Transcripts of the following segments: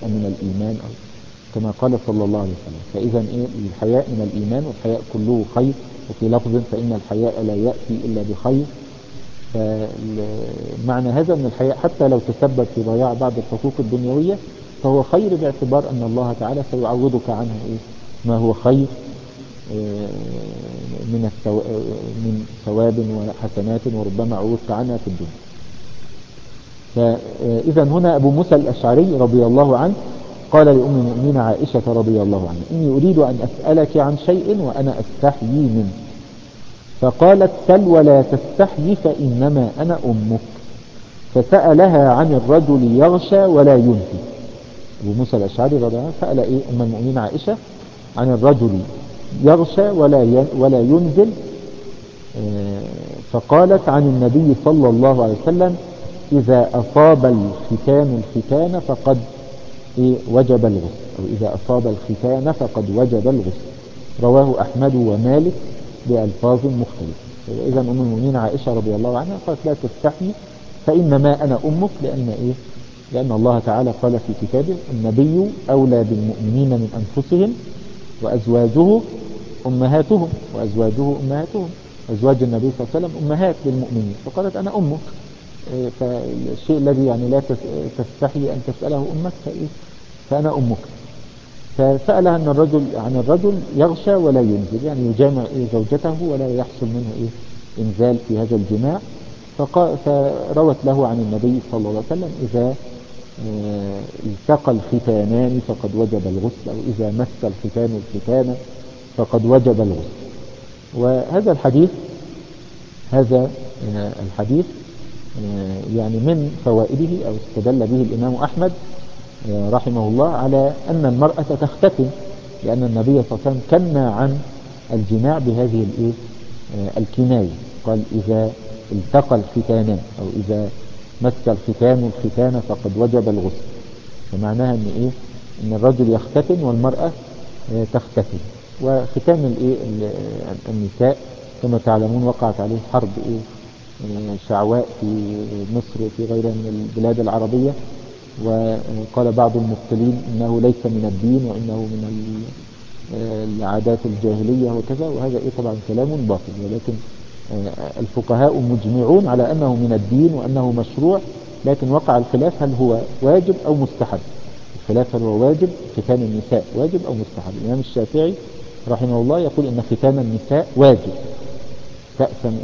من الإيمان، أو كما قال صلى الله عليه وسلم. فإذا الحياء من الإيمان، والحياء كله خير. وفي لفظ فإن الحياء لا يأتي إلا بخير. فمعنى هذا أن الحياء حتى لو تسبب في ضياع بعض الحقوق الدنيوية فهو خير، باعتبار أن الله تعالى سيعوضك عنه ما هو خير من ثواب وحسنات، وربما عوضت عنها في الدنيا. فإذا هنا أبو موسى الأشعري رضي الله عنه قال لأم المؤمنين عائشة رضي الله عنها: إني أريد أن أسألك عن شيء وأنا أستحيي منه. فقالت: سل ولا تستحي فإنما أنا أمك. فسألها عن الرجل يغشى ولا ينفي. أبو موسى الأشعري رضي الله عنه سأل أم المؤمنين عائشة عن الرجل يغشى ولا ينزل. فقالت عن النبي صلى الله عليه وسلم: إذا أصاب الختان فقد وجب الغسل، أو إذا أصاب الختان فقد وجب الغسل. رواه أحمد ومالك بألفاظ مختلفة. إذا أم المؤمنين عائشة رضي الله عنها قالت: لا تستحي فإنما أنا أمك، لأن الله تعالى قال في كتابه: النبي أولى بالمؤمنين من أنفسهم وأزواجه أمهاتهم. أزواج النبي صلى الله عليه وسلم أمهات للمؤمنين، فقالت: أنا أمك. فالشيء الذي لا تستحي أن تسأله أمك فأنا أمك. فسألها عن الرجل يغشى ولا ينزل، يعني يجامع زوجته ولا يحصل منه إنزال في هذا الجماع. فروت له عن النبي صلى الله عليه وسلم: إذا التقى الختانان فقد وجب الغسل، أو إذا مس الختان الختان فقد وجب الغسل. وهذا الحديث يعني من فوائده، أو استدل به الإمام أحمد رحمه الله على أن المرأة تختتن، لأن النبي صلى الله عليه وسلم كنى عن الجماع بهذه الكناية. قال: إذا التقى الختانان، أو إذا مس الختان الختان فقد وجب الغسل. فمعناها إن الرجل يختتن والمرأة تختتن. وختان النساء كما تعلمون وقعت عليه حرب شعواء في مصر وفي غيرها من البلاد العربية، وقال بعض المبطلين إنه ليس من الدين، وإنه من العادات الجاهلية وكذا، وهذا طبعا كلام باطل. ولكن الفقهاء مجمعون على أنه من الدين وأنه مشروع، لكن وقع الخلاف هل هو واجب أو مستحب. الخلاف هل هو واجب، ختان النساء واجب أو مستحب. الإمام الشافعي رحمه الله يقول إن ختان النساء واجب، تأثم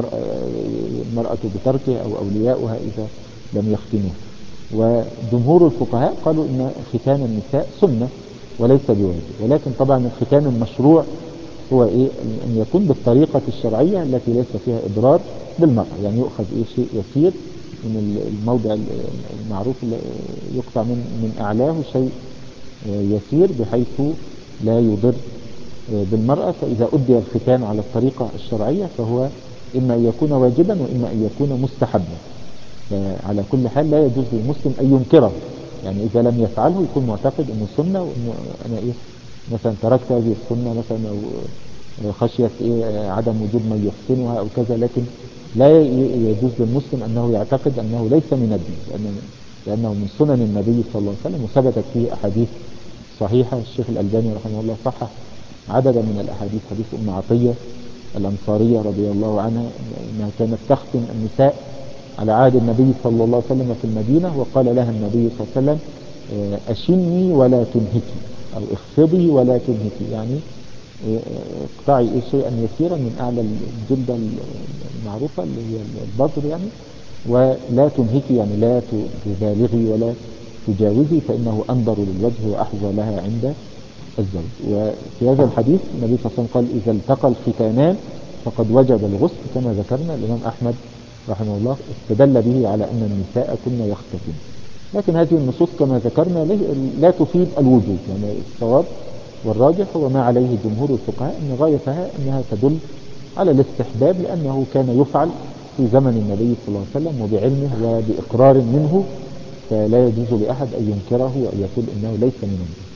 المرأة بتركه أو أولياؤها إذا لم يختنوه. وجمهور الفقهاء قالوا إن ختان النساء سنة وليس بواجب. ولكن طبعا الختان المشروع هو أن يكون بالطريقة الشرعية التي ليس فيها إضرار بالمرأة، يعني يؤخذ شيء يسير من الموضع المعروف يقطع من أعلاه شيء يسير بحيث لا يضر بالمرأة. فإذا أدي الختان على الطريقة الشرعية فهو إما أن يكون واجبا وإما أن يكون مستحبا. فعلى كل حال لا يجوز للمسلم أن ينكره، يعني إذا لم يفعله يكون معتقد أنه سنة، وأنه أنا مثلا تركت هذه السنة مثلا، أو خشية عدم وجود من يحسنها أو كذا. لكن لا يجوز للمسلم أنه يعتقد أنه ليس من الدين، لأنه من سنن النبي صلى الله عليه وسلم، وثبتت فيه أحاديث صحيحة. الشيخ الألباني رحمه الله صحح عددا من الأحاديث. حديث أم عطية الأنصارية رضي الله عنها أنها كانت تختن النساء على عهد النبي صلى الله عليه وسلم في المدينة، وقال لها النبي صلى الله عليه وسلم: أشني ولا تنهكي، أو اخفضي ولا تنهكي، يعني اقطعي شيئا يسيرا من أعلى الجلدة المعروفة اللي هي البطر يعني، ولا تنهكي يعني لا تبالغي ولا تجاوزي، فإنه أنظر للوجه وأحظى لها عند الزوج. وفي هذا الحديث النبي صلى الله عليه وسلم قال: إذا التقى الختانان فقد وجب الغسل. كما ذكرنا الإمام أحمد رحمه الله استدل به على أن النساء كن يختتن. لكن هذه النصوص كما ذكرنا لا تفيد الوجوب، يعني الصواب والراجح هو ما عليه جمهور الفقهاء أن غايتها أنها تدل على الاستحباب، لأنه كان يفعل في زمن النبي صلى الله عليه وسلم وبعلمه وبإقرار منه، فلا يجوز لأحد أن ينكره وأن يقول إنه ليس من الدين.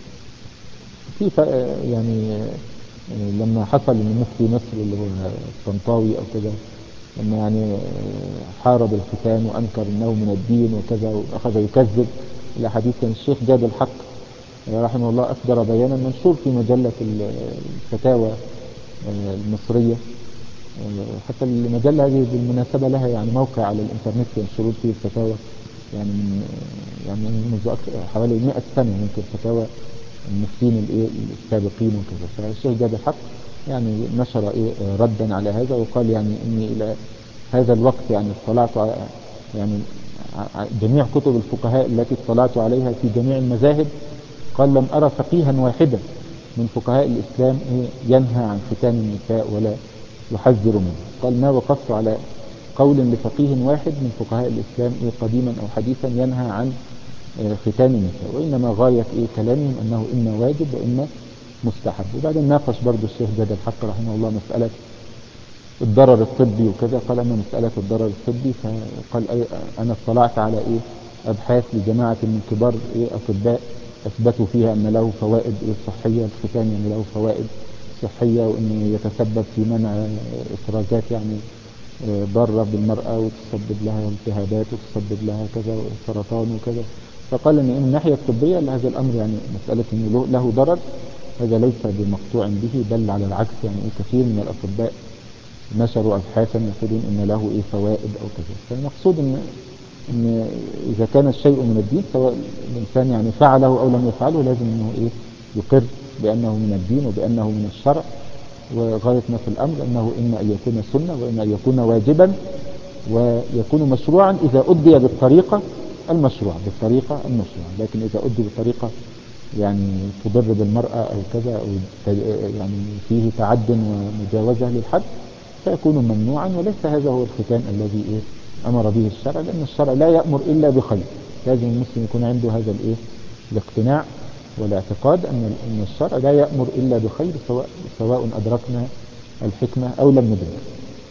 يعني لما حصل المفتي مصر اللي هو الطنطاوي أو كذا، لما يعني حارب الختان وأنكر أنه من الدين وكذا، وأخذ يكذب الأحاديث. كان الشيخ جاد الحق رحمه الله أصدر بيانا منشور في مجلة الفتاوى المصرية. حتى المجلة هذه بالمناسبة لها يعني موقع على الإنترنت ينشرون فيه الفتاوى، يعني من يعني منذ حوالي 100 سنة يمكن، فتاوى المفتين السابقين وكذا. فالشيخ جاد الحق يعني نشر ردا على هذا، وقال يعني إني إلى هذا الوقت يعني اطلعت على يعني جميع كتب الفقهاء التي اطلعت عليها في جميع المذاهب، قال لم أرى فقيها واحدا من فقهاء الإسلام ينهى عن ختان النساء ولا يحذر منه. قال ما وقفت على قول لفقيه واحد من فقهاء الإسلام قديما أو حديثا ينهى عن ختان النساء، وإنما غاية كلامهم أنه إما واجب وإما مستحب. وبعدين ناقش برضو الشيخ جاد الحق رحمه الله مسألة الضرر الطبي وكذا. قال أما مسألة الضرر الطبي فقال أنا اطلعت على أبحاث لجماعة من كبار أطباء أثبتوا فيها أن له فوائد صحية، الختان يعني له فوائد صحية، وأنه يتسبب في منع إفرازات يعني ضارة بالمرأة وتسبب لها التهابات وتسبب لها كذا سرطان وكذا. فقال أن من الناحية الطبية هذا الأمر يعني مسألة أنه له ضرر هذا ليس بمقطوع به، بل على العكس يعني كثير من الأطباء نشروا أبحاثا يقولون أن له فوائد أو كذا. فالمقصود أن إذا كان الشيء من الدين سواء الإنسان يعني فعله أو لم يفعله لازم أنه يقر بأنه من الدين وبأنه من الشرع. وغاية ما في الأمر أنه إما أن يكون سنة وإما أن يكون واجبا ويكون مشروعا إذا أدي بالطريقة المشروعة لكن إذا أدي بطريقة يعني تضر بالمرأة أو كذا أو يعني فيه تعد ومجاوزة للحد فيكون ممنوعا. وليس هذا هو الختان الذي أمر به الشرع، لأن الشرع لا يأمر إلا بخير. لازم المسلم يكون عنده هذا الاقتناع والاعتقاد أن الشرع لا يأمر إلا بخير، سواء أدركنا الحكمة أو لم ندرك.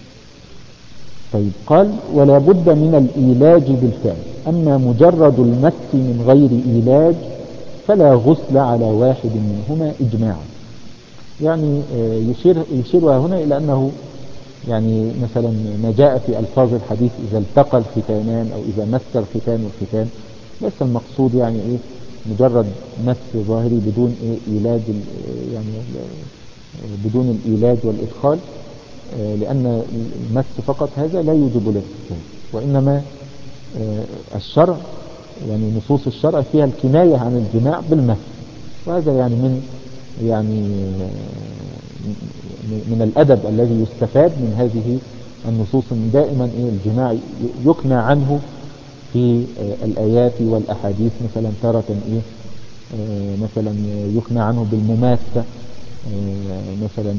طيب قال ولا بد من الإيلاج بالفعل، أما مجرد المس من غير إيلاج فلا غسل على واحد منهما إجماعا. يعني يشير هنا إلى أنه يعني مثلا ما جاء في ألفاظ الحديث إذا التقى الختانان أو إذا مس الختان والختان، ليس المقصود يعني مجرد مس ظاهري بدون إيلاج يعني بدون الإيلاج والإدخال، لأن المس فقط هذا لا يوجب الاغتسال، وإنما الشرع يعني نصوص الشرع فيها الكناية عن الجماع بالمس. وهذا يعني من الأدب الذي يستفاد من هذه النصوص، دائما الجماع يكنى عنه في الآيات والأحاديث. مثلا تارة مثلا يكنى عنه بالمماسة، مثلا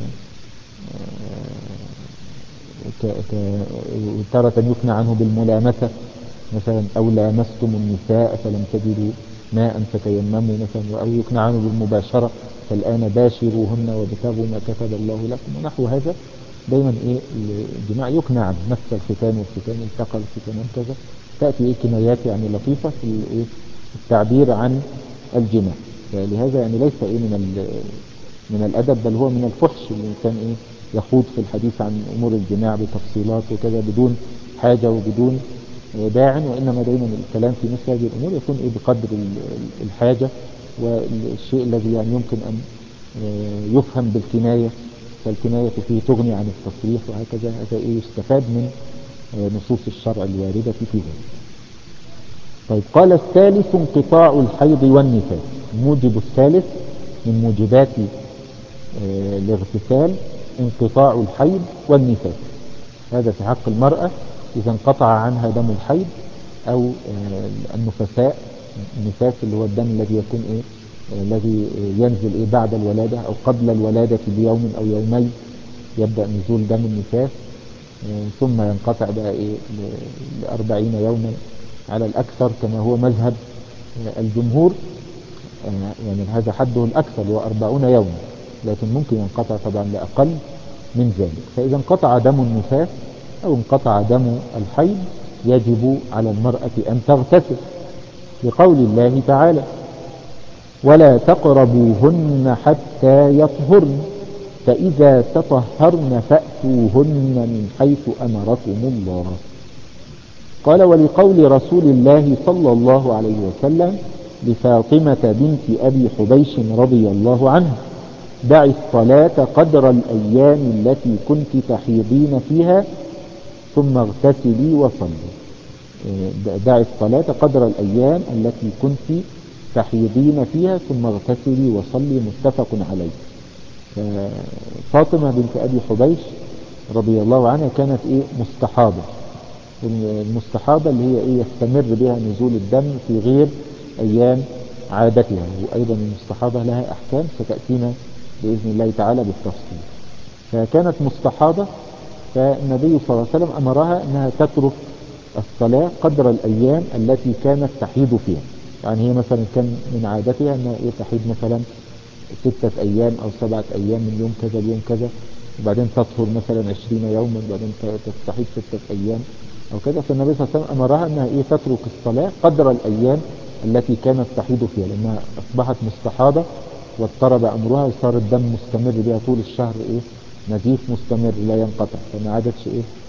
تارة يكنى عنه بالملامسة مثلا، أو لامستم النساء فلم تجدوا ماء فتيمموا مثلا، أو يكنى عنه بالمباشرة فالآن باشروهن وابتغوا ما كتب الله لكم ونحو هذا. دايما الجماع يكنى عنه، مس الختان والختان، التقى الختانان كذا، تأتي كنايات يعني لطيفة في التعبير عن الجماع. فلهذا يعني ليس من الأدب، بل هو من الفحش الإنسان يخوض في الحديث عن أمور الجماع بتفصيلات وكذا بدون حاجة وبدون داع، وإنما دايما الكلام في مثل هذه الأمور يكون بقدر الحاجة والشيء الذي يعني يمكن أن يفهم بالكناية، فالكناية فيه تغني عن التصريح وهكذا. هذا يستفاد من نصوص الشرع الواردة في ذلك. طيب قال الثالث انقطاع الحيض والنفاس. الموجب الثالث من موجبات الاغتسال انقطاع الحيض والنفاس. هذا في حق المرأة إذا انقطع عنها دم الحيض أو النفساء. النفاس اللي هو الدم الذي يكون الذي ينزل بعد الولادة أو قبل الولادة بيوم أو يومين يبدأ نزول دم النفاس، ثم ينقطع بقى ل40 يوما على الأكثر كما هو مذهب الجمهور. يعني هذا حده الأكثر هو 40 يوما، لكن ممكن ينقطع طبعا لأقل من ذلك. فإذا انقطع دم النفاس أو انقطع دم الحيض يجب على المرأة أن تغتسل، لقول الله تعالى ولا تقربوهن حتى يطهرن فإذا تطهرن فأتوهن من حيث أمركم الله. قال ولقول رسول الله صلى الله عليه وسلم لفاطمة بنت أبي حبيش رضي الله عنه دعي الصلاة قدر الأيام التي كنت تحيضين فيها ثم اغتسلي وصلي. دعي الصلاة قدر الأيام التي كنت تحيضين فيها ثم اغتسلي وصلي، متفق عليه. فاطمة بنت أبي حبيش رضي الله عنها كانت مستحاضة. المستحاضة اللي هي يستمر بها نزول الدم في غير أيام عادتها، وأيضا المستحاضة لها أحكام ستأتينا بإذن الله تعالى بالتفصيل. فكانت مستحاضة، فالنبي صلى الله عليه وسلم أمرها أنها تترك الصلاة قدر الأيام التي كانت تحيض فيها. يعني هي مثلا كان من عادتها أنها تحيض مثلا 6 أيام أو 7 أيام من يوم كذا ليوم كذا، وبعدين تطهر مثلا 20 يوما، وبعدين تستحيض 6 أيام أو كذا. فالنبي صلى الله عليه وسلم أمرها أنها تترك الصلاة قدر الأيام التي كانت تحيض فيها، لأنها أصبحت مستحاضة واضطرب أمرها وصار الدم مستمر بها طول الشهر، نزيف مستمر لا ينقطع، فما عادتش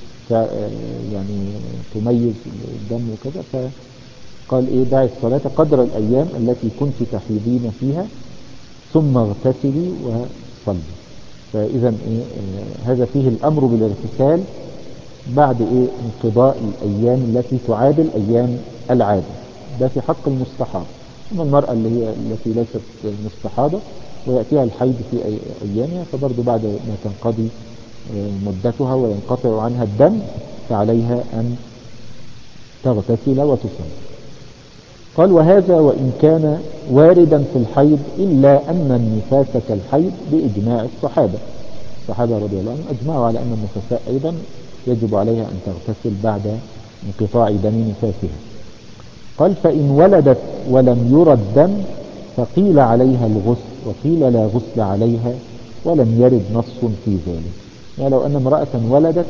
يعني تميز الدم وكذا. فقال دعي الصلاة قدر الأيام التي كنت تحيضين فيها ثم اغتسلي وصلي. فإذا هذا فيه الأمر بالاغتسال بعد انقضاء الأيام التي تعادل أيام العادة، ده في حق المستحاضة. أما المرأة التي ليست مستحاضة ويأتيها الحيض في أيامها، فبرضو بعد ما تنقضي مدتها وينقطع عنها الدم فعليها أن تغتسل وتصلي. قال وهذا وإن كان واردا في الحيض إلا أن النفاس كالحيض بإجماع الصحابة رضي الله عنهم أجمعوا على أن النفساء أيضا يجب عليها أن تغتسل بعد انقطاع دم نفاسها. قال فإن ولدت ولم يرى الدم فقيل عليها الغسل وقيل لا غسل عليها ولم يرد نص في ذلك. يعني لو أن امرأة ولدت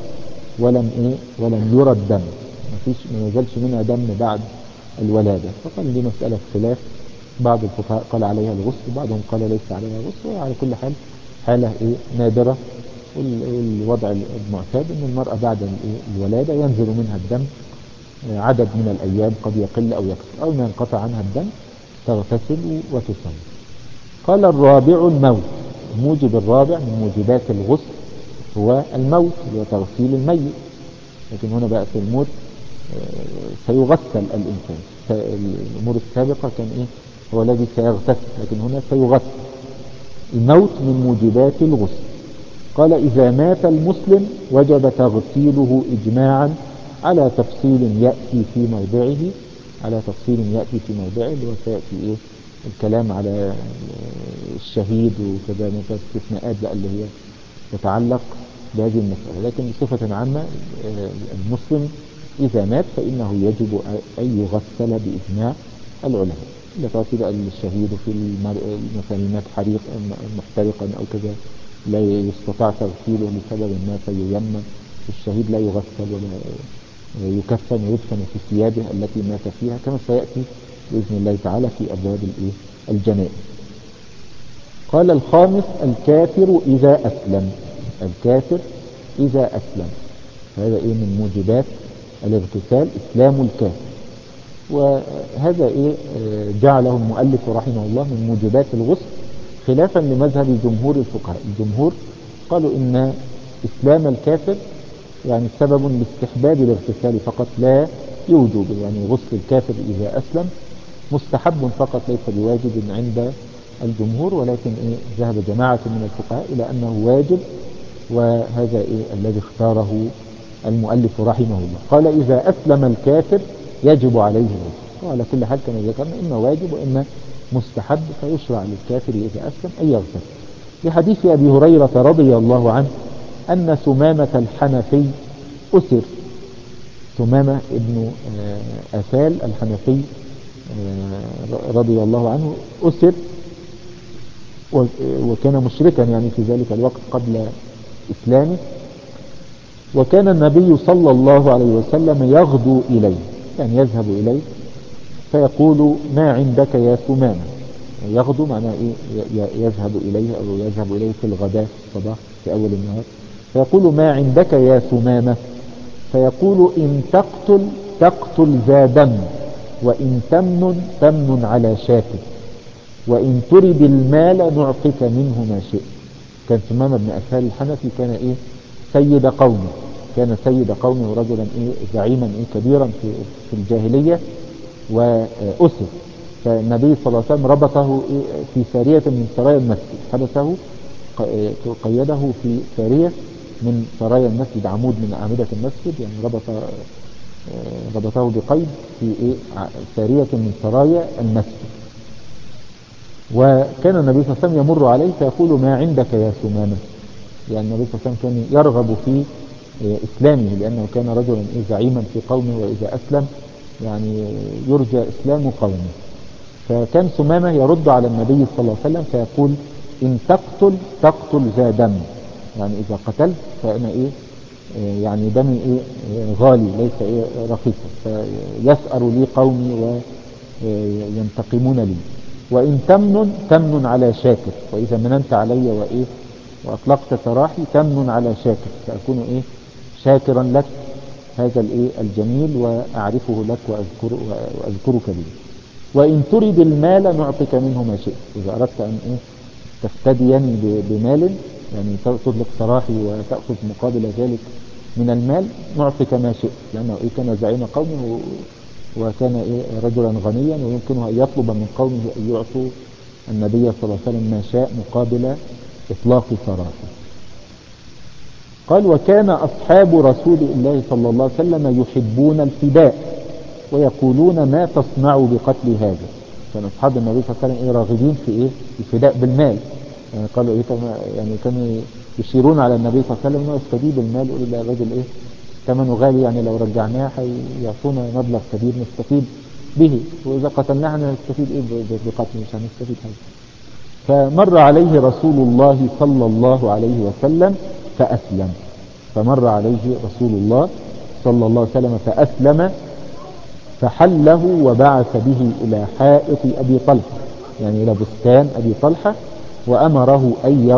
ولم يرى الدم، ما نزلش منها دم بعد الولادة، فقال دي مسألة خلاف، بعض الفقهاء قال عليها الغسل وبعضهم قال ليس عليها غسل. وعلى كل حال حالة نادرة، والوضع المعتاد أن المرأة بعد الولادة ينزل منها الدم عدد من الأيام، قد يقل أو يكثر، أو ما ينقطع عنها الدم تغتسل وتصلي. قال الرابع الموت. الموجب الرابع من موجبات الغسل هو الموت، هو تغسيل الميت. لكن هنا بقى في الموت سيغسل الإنسان. الأمور السابقة كان هو الذي سيغتسل، لكن هنا سيغسل. الموت من موجبات الغسل. قال إذا مات المسلم وجب تغسيله إجماعا على تفصيل يأتي في موضعه، اللي هو سيأتي الكلام على الشهيد وكذا، مثل استثناءات بقى اللي هي تتعلق بهذه المسألة. لكن بصفة عامة المسلم إذا مات فإنه يجب أن يغسل بإجماع العلماء. إذا كان بقى الشهيد في مثلا مات حريق محترقا أو كذا لا يستطاع تغسيله لسبب ما فييمم، الشهيد لا يغسل ولا يكفن ويدفن في ثيابه التي مات فيها، كما سيأتي بإذن الله تعالى في أبواب الجنائز. قال الخامس الكافر إذا أسلم. هذا من موجبات الاغتسال إسلام الكافر. وهذا جعله المؤلف رحمه الله من موجبات الغسل، خلافا لمذهب جمهور الفقهاء. الجمهور قالوا إن إسلام الكافر يعني سبب لاستحباب الاغتسال فقط لا يوجب، يعني غسل الكافر إذا أسلم مستحب فقط ليس بواجب عند الجمهور. ولكن ذهب جماعة من الفقهاء إلى أنه واجب، وهذا الذي اختاره المؤلف رحمه الله. قال إذا أسلم الكافر يجب عليه الغسل. وعلى كل حال كما ذكرنا إما واجب وإما مستحب، فيشرع للكافر إذا أسلم أن يغتسل. لحديث أبي هريرة رضي الله عنه أن ثمامة الحنفي أسر. ثمامة ابن أثال الحنفي رضي الله عنه أسر، وكان مشركا يعني في ذلك الوقت قبل إسلامه. وكان النبي صلى الله عليه وسلم يغدو إليه، يعني يذهب إليه فيقول ما عندك يا ثمامة. يغدو معناه يذهب إليه أو يذهب إليه في الغداء في الصباح في أول النهار، فيقول ما عندك يا ثمامة، فيقول إن تقتل تقتل ذا دم، وإن تمن على شاكر، وإن ترد المال نعطيك منه ما شئت. كان ثمامة بن أسهل الحنفي كان إيه سيد قومه، كان سيد قومه رجلا إيه زعيما إيه كبيرا في الجاهلية، وأسر. فالنبي صلى الله عليه وسلم ربطه إيه في سارية من سرايا المسجد، حبسه قيده في سارية من سرايا المسجد، عمود من أعمدة المسجد، يعني ربطه بقيد في إيه سارية من سرايا المسجد. وكان النبي صلى الله عليه وسلم يمر عليه فيقول ما عندك يا ثمامة، يعني النبي صلى الله عليه وسلم كان يرغب في إسلامه، لأنه كان رجلا زعيما في قومه، وإذا أسلم يعني يرجى إسلام قومه. فكان ثمامة يرد على النبي صلى الله عليه وسلم فيقول إن تقتل ذا دم، يعني إذا قتلت فأنا إيه يعني دمي إيه غالي ليس إيه رخيصا، فيسأر لي قومي وينتقمون لي. وإن تمن على شاكر، وإذا مننت علي وإيه وأطلقت سراحي تمن على شاكر، فأكون إيه شاكرا لك هذا الإيه الجميل، وأعرفه لك وأذكرك به. وإن تريد المال نعطيك منه ما شئت، إذا أردت أن إيه تفتديني بمال، يعني تطلق سراحي وتأخذ مقابل ذلك من المال، نعطيك ما شئت، لأنه إيه كان زعيم قومه، وكان إيه رجلا غنيا، ويمكنه أن يطلب من قومه أن يعطوا النبي صلى الله عليه وسلم ما شاء مقابل إطلاق سراحه. قال وكان أصحاب رسول الله صلى الله عليه وسلم يحبون الفداء، ويقولون ما تصنع بقتل هذا. كان أصحاب النبي صلى الله عليه وسلم إيه راغبين في إيه الفداء بالمال، يعني قالوا إيه يعني كانوا يشيرون على النبي صلى الله عليه وسلم إنه يستجيب بالمال، يقول له الرجل إيه ثمنه غالي، يعني لو رجعناه هيعطونا مبلغ كبير نستفيد به، وإذا قتلناه هنستفيد إيه بقتله، مش هنستفيد حاجة. فمر عليه رسول الله صلى الله عليه وسلم فأسلم، فمر عليه رسول الله صلى الله عليه وسلم فأسلم، فحله وبعث به إلى حائط أبي طلحة، يعني إلى بستان أبي طلحة، وأمره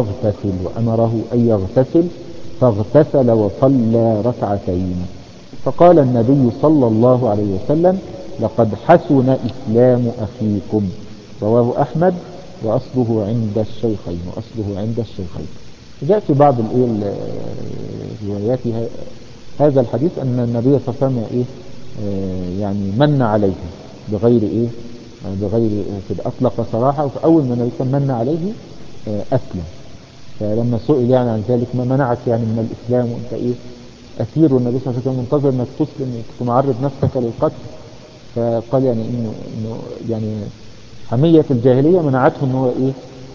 أن يغتسل فاغتسل وصلى ركعتين. فقال النبي صلى الله عليه وسلم لقد حسن إسلام أخيكم، رواه أحمد وأصله عند الشيخين. جاء في بعض الروايات هذا الحديث أن النبي صلى الله عليه وسلم إيه يعني من عليه بغير كده، أطلق سراحه، فأول ما النبي صلى الله عليه وسلم من عليه أسلم. فلما سئل يعني عن ذلك ما منعك يعني من الإسلام وأنت إيه أسير، والنبي صلى الله عليه وسلم منتظر أنك تسلم وتعرض نفسك للقتل، فقال يعني إنه يعني حمية الجاهلية منعته أنه إيه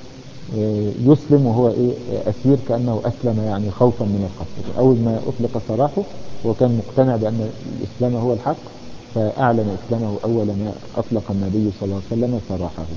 يسلم وهو إيه أسير، كأنه أسلم يعني خوفا من القتل. أول ما أطلق سراحه وكان مقتنع بأن الإسلام هو الحق، فأعلن إسلامه أول ما أطلق النبي صلى الله عليه وسلم سراحه،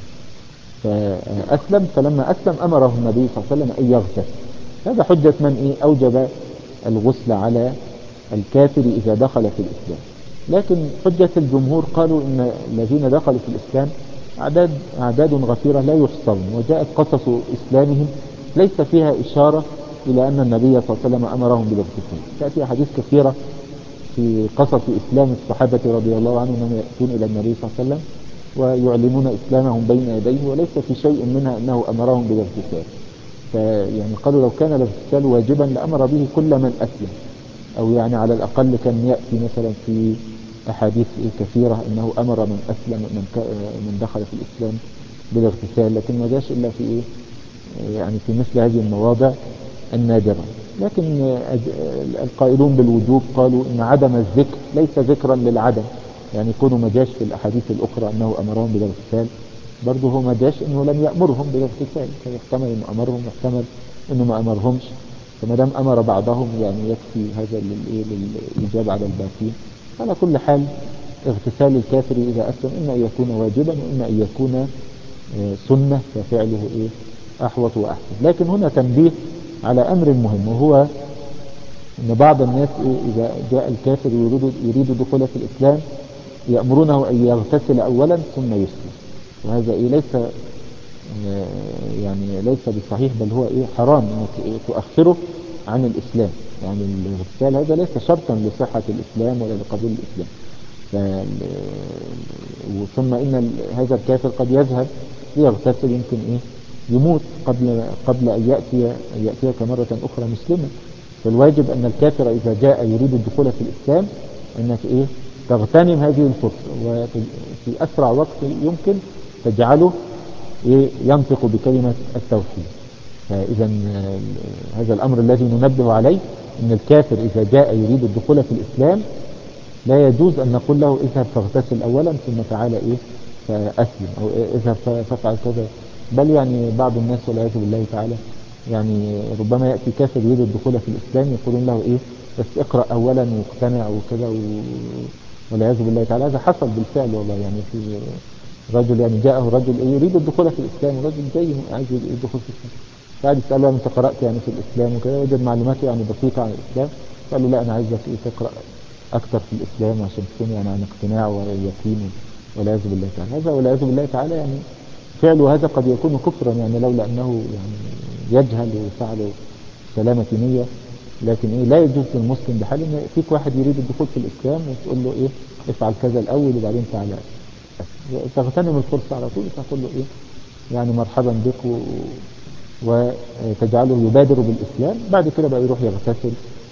فأسلم. فلما أسلم أمره النبي صلى الله عليه وسلم أن يغتسل. هذا حجة من إيه أوجب الغسل على الكافر إذا دخل في الإسلام. لكن حجة الجمهور قالوا إن الذين دخلوا في الإسلام أعداد غفيرة لا يحصون، وجاءت قصص إسلامهم ليس فيها إشارة إلى أن النبي صلى الله عليه وسلم أمرهم بالاغتسال. تأتي أحاديث كثيرة في قصص إسلام الصحابة رضي الله عنهم أنهم يأتون إلى النبي صلى الله عليه وسلم ويعلنون إسلامهم بين يديه، وليس في شيء منها أنه أمرهم بالاغتسال. فيعني قالوا لو كان الاغتسال واجبا لأمر به كل من أسلم، أو يعني على الأقل كان يأتي مثلا في أحاديث كثيرة أنه أمر من أسلم من دخل في الإسلام بالاغتسال، لكن ما جاش إلا في إيه يعني في مثل هذه المواضع النادرة. لكن القائلون بالوجوب قالوا إن عدم الذكر ليس ذكرا للعدم، يعني يكونوا ما جاش في الأحاديث الأخرى أنه أمرهم بالاغتسال، برضه هو ما جاش أنه لم يأمرهم بالاغتسال، فيحتمل أنه أمرهم يحتمل أنه ما أمرهمش، فما دام أمر بعضهم يعني يكفي هذا للإجابة على الباقين. على كل حال اغتسال الكافر إذا أسلم إما أن يكون واجبا وإما أن يكون سنة، ففعله إيه أحوط وأحسن. لكن هنا تنبيه على أمر مهم، وهو أن بعض الناس إذا جاء الكافر يريد دخوله في الإسلام يأمرونه أن يغتسل أولا ثم يسلم، وهذا ليس يعني ليس بالصحيح، بل هو حرام أنك تؤخره عن الإسلام. يعني الاغتسال هذا ليس شرطا لصحة الإسلام ولا لقبول الإسلام، ثم إن هذا الكافر قد يذهب يغتسل، يمكن يموت قبل أن يأتيك مرة أخرى مسلما. فالواجب أن الكافر إذا جاء يريد الدخول في الإسلام أنك تغتنم هذه الفرصة، وفي أسرع وقت يمكن تجعله ينطق بكلمة التوحيد. فإذا هذا الأمر الذي ننبه عليه، أن الكافر إذا جاء يريد الدخول في الإسلام لا يجوز أن نقول له اذهب فاغتسل أولا ثم تعالى فأسلم، أو اذهب فافعل كذا. بل يعني بعض الناس والعياذ بالله تعالى يعني ربما يأتي كافر يريد الدخول في الإسلام يقولون له بس اقرأ أولا واقتنع وكذا والعياذ بالله تعالى. هذا حصل بالفعل والله. يعني في رجل يعني جاءه رجل يريد الدخول في الإسلام، ورجل جاي عايز يدخل في الإسلام، فقعد يسأله أنت قرأت يعني في الإسلام وكذا، وجد معلوماته يعني بسيطة عن الإسلام، قال له لا أنا عايزك تقرأ أكثر في الإسلام عشان تكون يعني عن اقتناع ويقين والعياذ بالله تعالى. هذا والعياذ بالله تعالى يعني فعله هذا قد يكون كفرا، يعني لولا أنه يعني يجهل وفعله سلامة نية. لكن لا يجوز للمسلم بحال ان فيك واحد يريد الدخول في الإسلام وتقول له افعل كذا الأول وبعدين تعالى، تغتنم الفرصة على طول، تقول له يعني مرحبا بك وتجعله يبادر بالإسلام. بعد كده بقى يروح يغتسل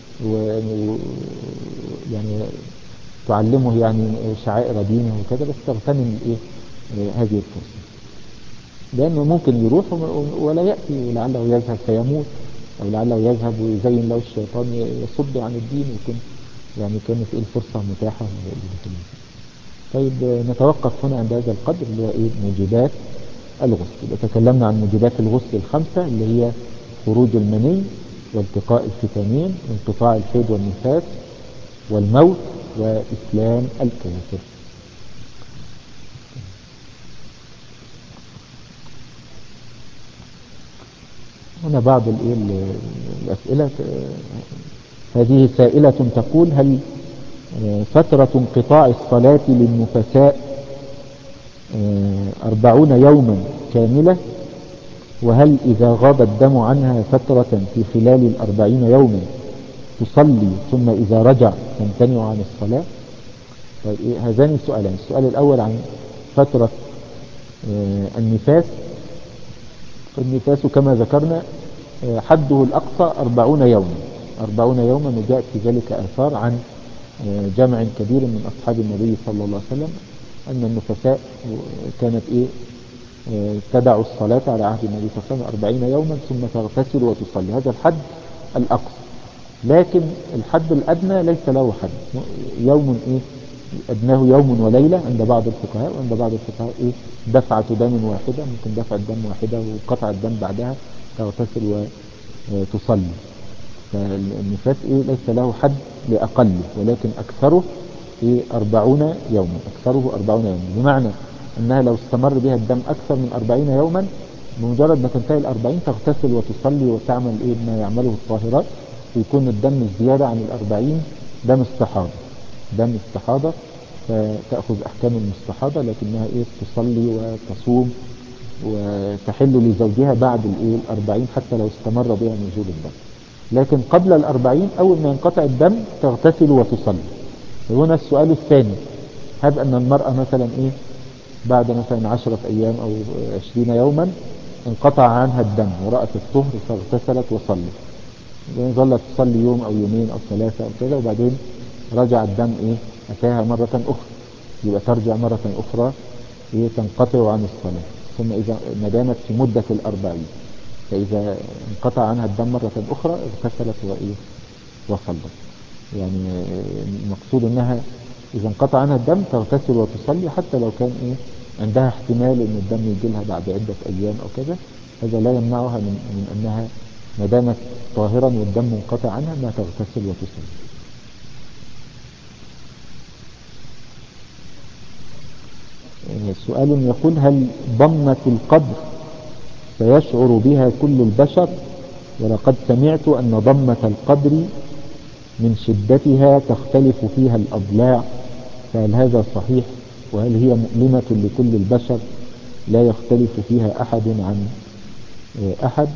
يعني تعلمه يعني شعائر دينه وكذا، بس تغتنم هذه الفرصة، لأنه ممكن يروح ولا يأتي، ولعله يذهب فيموت، أو لعله يذهب ويزين له الشيطان يصد عن الدين، ويكون يعني كانت الفرصة متاحة لدخول. طيب نتوقف هنا عند هذا القدر اللي هو موجبات الغسل. يبقى تكلمنا عن موجبات الغسل الخمسة اللي هي خروج المني، والتقاء الختانين، وانقطاع الحيض والنفاس، والموت، وإسلام الكافر. هنا بعض الأسئلة. هذه سائلة تقول: هل فترة انقطاع الصلاة للنفساء 40 يوما كاملة؟ وهل إذا غاب الدم عنها فترة في خلال 40 يوما تصلي، ثم إذا رجع تمتنع عن الصلاة؟ طيب هذان السؤالين. السؤال الأول عن فترة النفاس. فالنفاس كما ذكرنا حده الأقصى 40 يوما، 40 يوما، وجاءت في ذلك آثار عن جمع كبير من أصحاب النبي صلى الله عليه وسلم أن النفساء كانت تدع الصلاة على عهد النبي صلى الله عليه وسلم 40 يوما ثم تغتسل وتصلي. هذا الحد الأقصى. لكن الحد الأدنى ليس له حد، يوم أدناه يوم وليلة عند بعض الفقهاء، وعند بعض الفقهاء دفعة دم واحدة، ممكن دفعة دم واحدة وقطع الدم بعدها تغتسل وتصلي. فالنفاس ليس له حد لأقله، ولكن أكثره 40 يوما، أكثره 40 يوما، بمعنى أنها لو استمر بها الدم أكثر من 40 يوما، بمجرد ما تنتهي 40 تغتسل وتصلي وتعمل ما يعمله الطاهرات، ويكون الدم الزيادة عن 40 دم استحاضة، دم استحاضة، فتأخذ أحكام المستحاضة، لكنها تصلي وتصوم وتحل لزوجها بعد 40 حتى لو استمر بها نزول الدم. لكن قبل 40 أول ما ينقطع الدم تغتسل وتصلي. وهنا السؤال الثاني: هب أن المرأة مثلا بعد مثلا 10 أيام أو 20 يوما انقطع عنها الدم ورأت الطهر فاغتسلت وصلت، ظلت تصلي يوم أو يومين أو 3 أو كذا، وبعدين رجع الدم أتاها مرة أخرى، يبقى ترجع مرة أخرى تنقطع عن الصلاة. ثم إذا ما دامت في مدة 40، فإذا انقطع عنها الدم مرة أخرى اغتسلت وصلت. يعني المقصود أنها إذا انقطع عنها الدم تغتسل وتصلي، حتى لو كان عندها احتمال أن الدم يجي لها بعد عدة أيام أو كذا، هذا لا يمنعها من أنها ما دامت طاهرا والدم منقطع عنها أنها تغتسل وتصلي. سؤال يقول: هل ضمة القبر سيشعر بها كل البشر؟ ولقد سمعت أن ضمة القبر من شدتها تختلف فيها الأضلاع، فهل هذا صحيح؟ وهل هي مؤلمة لكل البشر لا يختلف فيها أحد عن أحد؟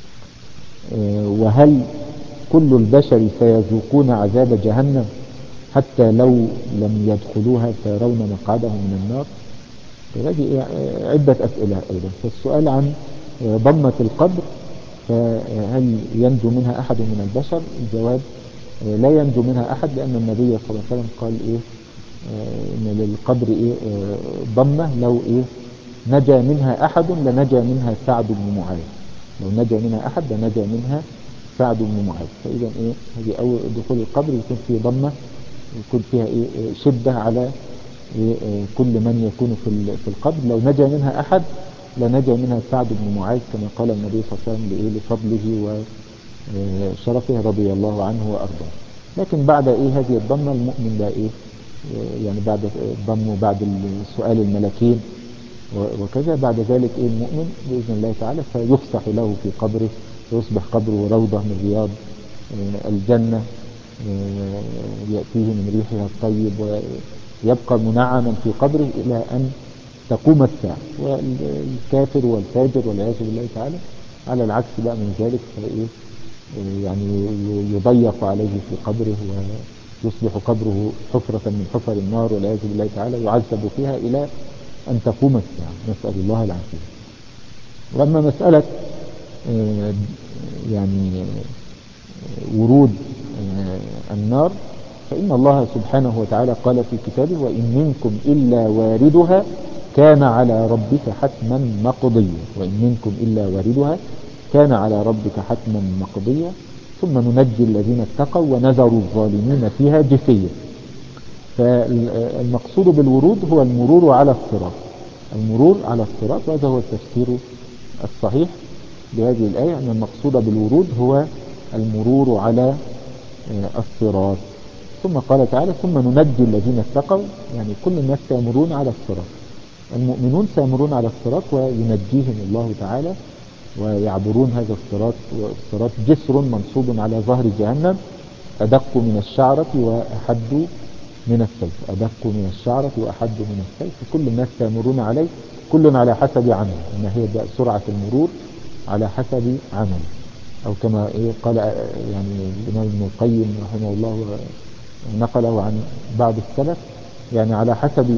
وهل كل البشر سيذوقون عذاب جهنم حتى لو لم يدخلوها فيرون مقعدهم من النار. هذه عدة أسئلة أيضا. فالسؤال عن ضمة القبر، فهل ينجو منها أحد من البشر؟ الجواب لا ينجو منها أحد، لأن النبي صلى الله عليه وسلم قال إن للقبر ضمة، لو نجا منها أحد لنجا منها سعد بن معاذ، لو نجا منها أحد لنجا منها سعد بن معاذ. فإذا هذه أول دخول القبر يكون فيه ضمة، يكون فيها شدة على كل من يكون في القبر. لو نجا منها أحد لنجا منها سعد بن معاذ، كما قال النبي صلى الله عليه وسلم لفضله وشرفه رضي الله عنه وأرضاه. لكن بعد هذه الضمة المؤمن لا يعني بعد الضم وبعد سؤال الملكين وكذا، بعد ذلك المؤمن بإذن الله تعالى سيفسح له في قبره، ويصبح قبره روضة من رياض الجنة، يأتيه من ريحها الطيب، ويبقى منعما في قبره إلى أن تقوم الساعة. والكافر والفاجر والعياذ بالله تعالى على العكس بقى من ذلك، يعني يضيق عليه في قبره، ويصبح قبره حفرة من حفر النار والعياذ بالله تعالى، يعذب فيها إلى أن تقوم الساعة، نسأل الله العافية. وأما مسألة يعني ورود النار، فإن الله سبحانه وتعالى قال في كتابه: وإن منكم إلا واردها كان على ربك حتما مقضيا. وإن منكم إلا واردها كان على ربك حتما مقضيا، ثم ننجي الذين اتقوا ونذر الظالمين فيها جثيا. فالمقصود بالورود هو المرور على الصراط، المرور على الصراط، وهذا هو التفسير الصحيح بهذه الآية، أن المقصود بالورود هو المرور على الصراط. ثم قال تعالى: ثم ننجي الذين اتقوا، يعني كل الناس سيمرون على الصراط، المؤمنون سيمرون على الصراط وينجيهم الله تعالى ويعبرون هذا الصراط. والصراط جسر منصوب على ظهر جهنم، أدق من الشعرة وأحد من السيف، أدق من الشعرة وأحد من السيف. كل الناس سيمرون عليه، كل على حسب عمل، إن هي سرعة المرور على حسب عمل، أو كما قال يعني الإمام ابن القيم رحمه الله نقله عن بعض السلف، يعني على حسب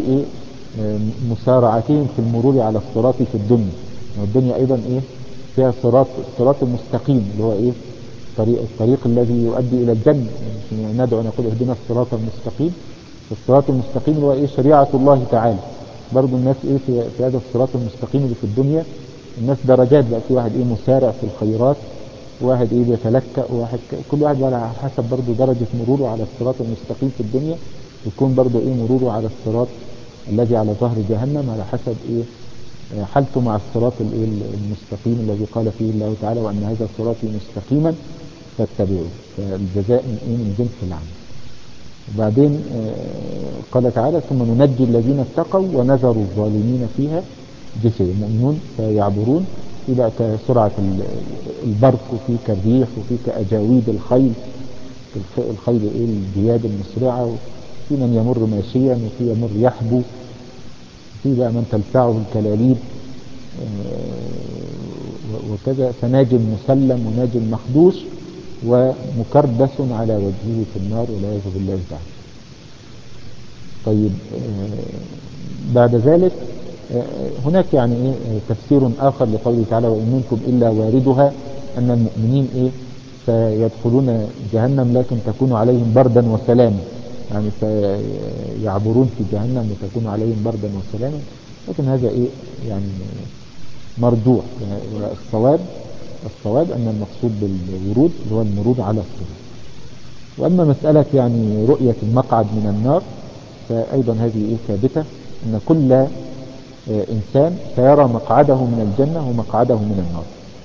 مسارعتهم في المرور على الصراط في الدنيا. والدنيا أيضا فيها الصراط المستقيم، اللي هو الطريق الذي يؤدي إلى الجنة، يعني ندعو نقول: اهدنا الصراط المستقيم. الصراط المستقيم اللي هو شريعة الله تعالى. برضو الناس في هذا الصراط المستقيم اللي في الدنيا، الناس درجات بقى، في واحد مسارع في الخيرات، واحد بيتلكأ، واحد كل واحد على حسب برضو درجة مروره على الصراط المستقيم في الدنيا، يكون برضو مروره على الصراط الذي على ظهر جهنم على حسب حالته مع الصراط المستقيم الذي قال فيه الله تعالى: وأن هذا صراطي مستقيما فاتبعوه. فالجزاء من جنس العمل. وبعدين قال تعالى: ثم ننجي الذين اتقوا ونذر الظالمين فيها جثيا. المؤمنون سيعبرون إلى كسرعة البرق، وفي كالريح، وفي كأجاويد الخيل، الخيل الجياد المسرعة، وفي من يمر ماشيا، وفي يمر يحبو، في بقى من تلسعه الكلاليب وكذا. فناج مسلم وناج مخدوش ومكربس على وجهه في النار والعياذ بالله تعالى. طيب، بعد ذلك هناك يعني تفسير آخر لقوله تعالى: وإن منكم إلا واردها، أن المؤمنين سيدخلون جهنم لكن تكون عليهم بردا وسلاما، يعني سيعبرون في جهنم وتكون عليهم بردا وسلاما. لكن هذا يعني مرجوح. الصواب أن المقصود بالورود هو المرود على الصراط. وأما مسألة يعني رؤية المقعد من النار، فأيضا هذه ثابتة، أن كل إنسان سيرى مقعده من الجنة ومقعده من النار.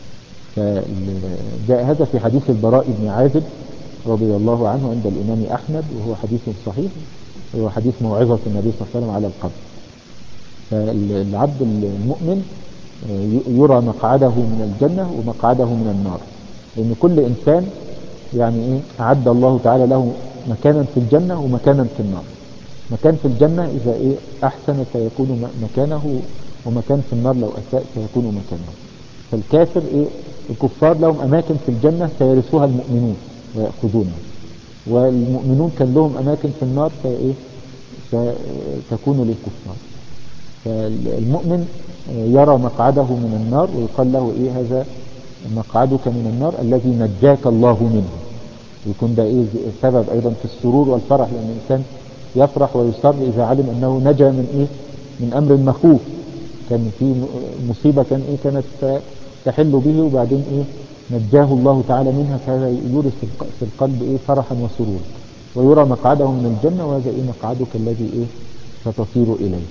فجاء هذا في حديث البراء بن عازب رضي الله عنه عند الإمام أحمد، وهو حديث صحيح، وهو حديث موعظة النبي صلى الله عليه وسلم على القبر. فالعبد المؤمن يرى مقعده من الجنة ومقعده من النار، لأن كل إنسان يعني أعد الله تعالى له مكانا في الجنة ومكانا في النار. مكان في الجنة إذا أحسن سيكون مكانه، ومكان في النار لو أساء سيكون مكانه. فالكافر الكفار لهم أماكن في الجنة سيرثوها المؤمنون ويأخذونها، والمؤمنون كان لهم أماكن في النار فإيه ستكون للكفار. فالمؤمن يرى مقعده من النار ويقال له إيه هذا مقعدك من النار الذي نجاك الله منه. يكون ده إيه سبب أيضا في السرور والفرح، لأن الإنسان يفرح ويسر إذا علم أنه نجا من إيه من أمر مخوف، كان في مصيبة كان إيه كانت تحل به وبعدين إيه نجاه الله تعالى منها، فهذا يورث في القلب إيه فرحا وسرورا. ويرى مقعده من الجنة، وهذا إيه مقعدك الذي إيه ستصير إليه.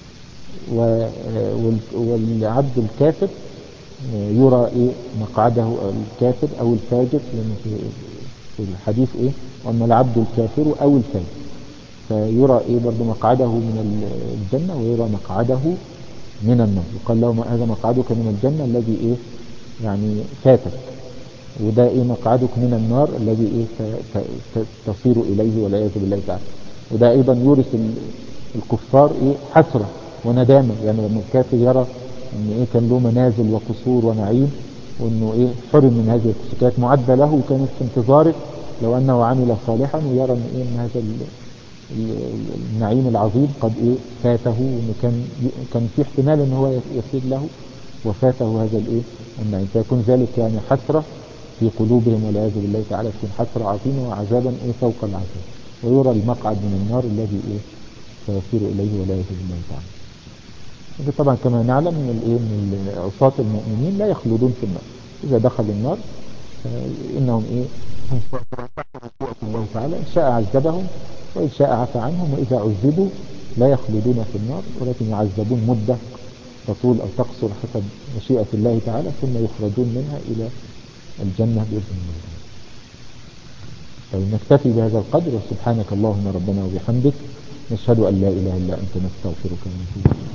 والعبد الكافر يرى إيه مقعده الكافر أو الفاجر، لأن في الحديث إيه وأن العبد الكافر أو الفاجر، فيرى إيه برضو مقعده من الجنة ويرى مقعده من النار. يقال له هذا مقعدك من الجنة الذي إيه يعني فاتك، وده إيه مقعدك من النار الذي إيه تصير إليه والعياذ بالله تعالى. وده أيضا يورث الكفار إيه حسرة وندامة، يعني لما الكافر يرى إن إيه كان له منازل وقصور ونعيم، وإنه إيه حرم من هذه القصور كانت معدة له وكانت في انتظاره لو أنه عمل صالحا، ويرى إن إيه إن هذا النعيم العظيم قد إيه فاته، وإنه كان في احتمال إن هو يصير له وفاته هذا الإيه النعيم، فيكون ذلك يعني حسرة في قلوبهم والعياذ بالله تعالى، تكون حسرة عظيمة وعذابا إيه فوق العذاب. ويرى المقعد من النار الذي إيه سيصير إليه والعياذ بالله تعالى. طبعا كما نعلم من عصاة المؤمنين لا يخلدون في النار، إذا دخلوا النار إنهم إيه هم الله تعالى إن شاء عذبهم وإن شاء عفى عنهم، وإذا عذبوا لا يخلدون في النار ولكن يعذبون مدة تطول أو تقصر حسب مشيئة الله تعالى، ثم يخرجون منها إلى الجنة بإذن الله. طيب نكتفي بهذا القدر، وسبحانك اللهم ربنا وبحمدك نشهد أن لا إله إلا أنت نستغفرك ونتوب إليك.